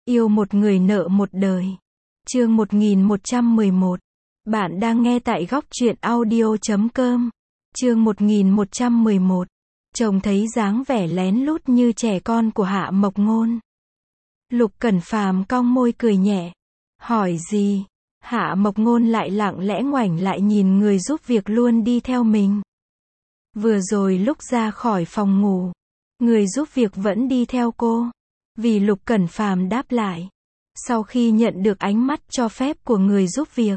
Yêu một người nợ một đời. Chương 1111. Bạn đang nghe tại góc truyện audio.com. Chương 1111. Chồng thấy dáng vẻ lén lút như trẻ con của Hạ Mộc Ngôn. Lục Cẩn Phàm cong môi cười nhẹ. Hỏi gì? Hạ Mộc Ngôn lại lặng lẽ ngoảnh lại nhìn người giúp việc luôn đi theo mình. Vừa rồi lúc ra khỏi phòng ngủ, người giúp việc vẫn đi theo cô. Vì Lục Cẩn Phàm đáp lại. Sau khi nhận được ánh mắt cho phép của người giúp việc,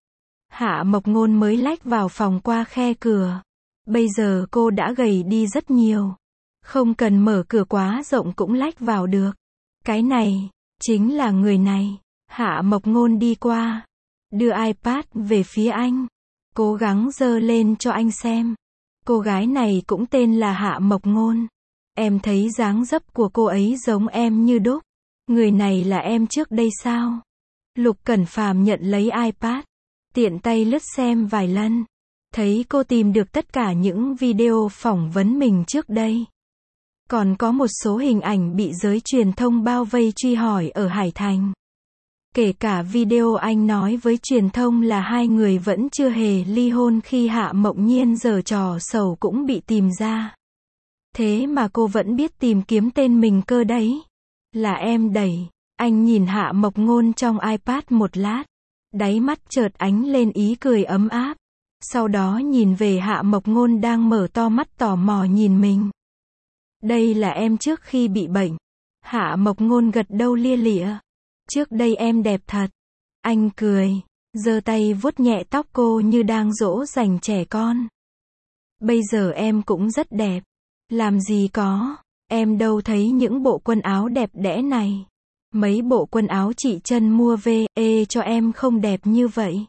Hạ Mộc Ngôn mới lách vào phòng qua khe cửa. Bây giờ cô đã gầy đi rất nhiều. Không cần mở cửa quá rộng cũng lách vào được. Cái này, chính là người này. Hạ Mộc Ngôn đi qua, đưa iPad về phía anh. Cố gắng giơ lên cho anh xem. Cô gái này cũng tên là Hạ Mộc Ngôn. Em thấy dáng dấp của cô ấy giống em như đúc. Người này là em trước đây sao? Lục Cẩn Phàm nhận lấy iPad, tiện tay lướt xem vài lần. Thấy cô tìm được tất cả những video phỏng vấn mình trước đây. Còn có một số hình ảnh bị giới truyền thông bao vây truy hỏi ở Hải Thành. Kể cả video anh nói với truyền thông là hai người vẫn chưa hề ly hôn khi Hạ Mộc Nhiên giở trò xấu cũng bị tìm ra. Thế mà cô vẫn biết tìm kiếm tên mình cơ đấy. Là em đẩy. Anh nhìn Hạ Mộc Ngôn trong iPad một lát. Đáy mắt chợt ánh lên ý cười ấm áp. Sau đó nhìn về Hạ Mộc Ngôn đang mở to mắt tò mò nhìn mình. Đây là em trước khi bị bệnh. Hạ Mộc Ngôn gật đầu lia lịa. Trước đây em đẹp thật. Anh cười, giơ tay vuốt nhẹ tóc cô như đang dỗ dành trẻ con. Bây giờ em cũng rất đẹp. Làm gì có, em đâu thấy những bộ quần áo đẹp đẽ này. Mấy bộ quần áo chị Trân mua về, cho em không đẹp như vậy.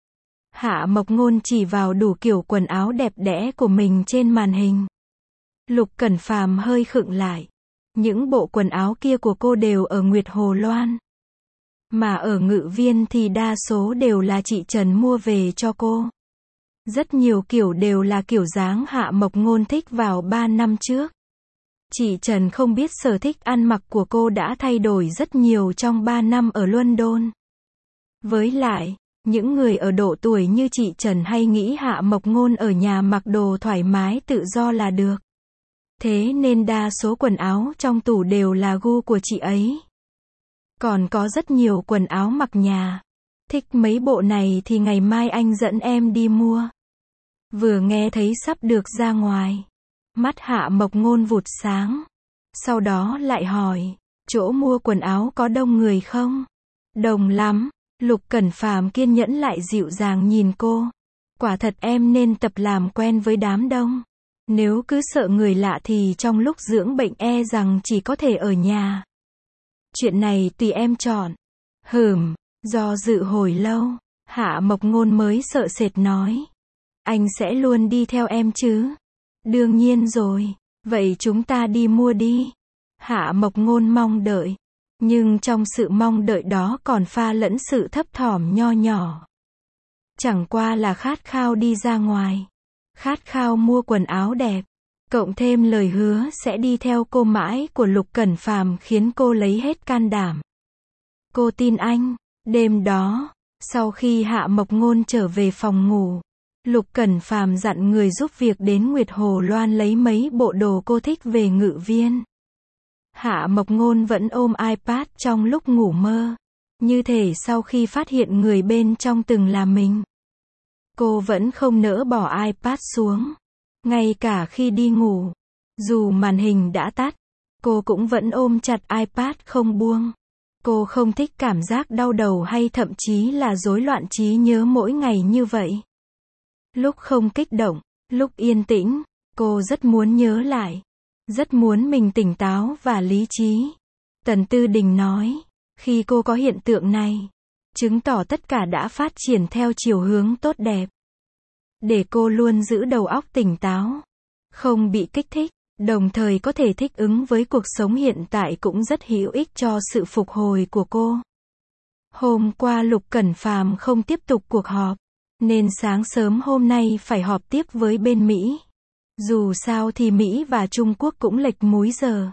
Hạ Mộc Ngôn chỉ vào đủ kiểu quần áo đẹp đẽ của mình trên màn hình. Lục Cẩn Phàm hơi khựng lại. Những bộ quần áo kia của cô đều ở Nguyệt Hồ Loan. Mà ở Ngự Viên thì đa số đều là chị Trần mua về cho cô. Rất nhiều kiểu đều là kiểu dáng Hạ Mộc Ngôn thích vào 3 năm trước. Chị Trần không biết sở thích ăn mặc của cô đã thay đổi rất nhiều trong 3 năm ở London. Với lại, những người ở độ tuổi như chị Trần hay nghĩ Hạ Mộc Ngôn ở nhà mặc đồ thoải mái tự do là được. Thế nên đa số quần áo trong tủ đều là gu của chị ấy. Còn có rất nhiều quần áo mặc nhà. Thích mấy bộ này thì ngày mai anh dẫn em đi mua. Vừa nghe thấy sắp được ra ngoài, mắt Hạ Mộc Ngôn vụt sáng. Sau đó lại hỏi, chỗ mua quần áo có đông người không? Đông lắm. Lục Cẩn Phàm kiên nhẫn lại dịu dàng nhìn cô. Quả thật em nên tập làm quen với đám đông. Nếu cứ sợ người lạ thì trong lúc dưỡng bệnh e rằng chỉ có thể ở nhà. Chuyện này tùy em chọn. Do dự hồi lâu, Hạ Mộc Ngôn mới sợ sệt nói. Anh sẽ luôn đi theo em chứ? Đương nhiên rồi. Vậy chúng ta đi mua đi. Hạ Mộc Ngôn mong đợi. Nhưng trong sự mong đợi đó còn pha lẫn sự thấp thỏm nho nhỏ. Chẳng qua là khát khao đi ra ngoài. Khát khao mua quần áo đẹp. Cộng thêm lời hứa sẽ đi theo cô mãi của Lục Cẩn Phàm khiến cô lấy hết can đảm. Cô tin anh. Đêm đó, sau khi Hạ Mộc Ngôn trở về phòng ngủ, Lục Cẩn Phàm dặn người giúp việc đến Nguyệt Hồ Loan lấy mấy bộ đồ cô thích về Ngự Viên. Hạ Mộc Ngôn vẫn ôm iPad trong lúc ngủ mơ. Như thể sau khi phát hiện người bên trong từng là mình. Cô vẫn không nỡ bỏ iPad xuống. Ngay cả khi đi ngủ, dù màn hình đã tắt, cô cũng vẫn ôm chặt iPad không buông. Cô không thích cảm giác đau đầu hay thậm chí là rối loạn trí nhớ mỗi ngày như vậy. Lúc không kích động, lúc yên tĩnh, cô rất muốn nhớ lại. Rất muốn mình tỉnh táo và lý trí. Tần Tư Đình nói, khi cô có hiện tượng này, chứng tỏ tất cả đã phát triển theo chiều hướng tốt đẹp. Để cô luôn giữ đầu óc tỉnh táo, không bị kích thích, đồng thời có thể thích ứng với cuộc sống hiện tại cũng rất hữu ích cho sự phục hồi của cô. Hôm qua Lục Cẩn Phàm không tiếp tục cuộc họp, nên sáng sớm hôm nay phải họp tiếp với bên Mỹ. Dù sao thì Mỹ và Trung Quốc cũng lệch múi giờ.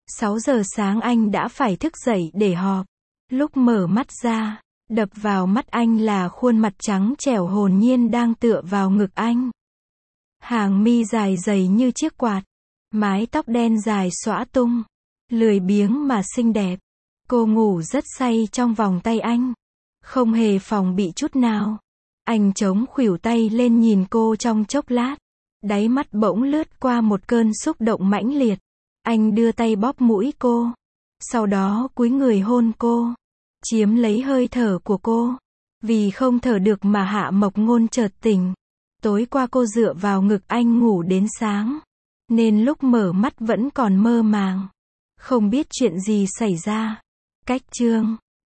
6 giờ sáng anh đã phải thức dậy để họp. Lúc mở mắt ra, đập vào mắt anh là khuôn mặt trắng trẻo hồn nhiên đang tựa vào ngực anh. Hàng mi dài dày như chiếc quạt, mái tóc đen dài xõa tung, lười biếng mà xinh đẹp. Cô ngủ rất say trong vòng tay anh, không hề phòng bị chút nào. Anh chống khuỷu tay lên nhìn cô trong chốc lát, đáy mắt bỗng lướt qua một cơn xúc động mãnh liệt. Anh đưa tay bóp mũi cô, sau đó cúi người hôn cô, chiếm lấy hơi thở của cô. Vì không thở được mà Hạ Mộc Ngôn chợt tỉnh. Tối qua cô dựa vào ngực anh ngủ đến sáng, nên lúc mở mắt vẫn còn mơ màng, không biết chuyện gì xảy ra. Cách chương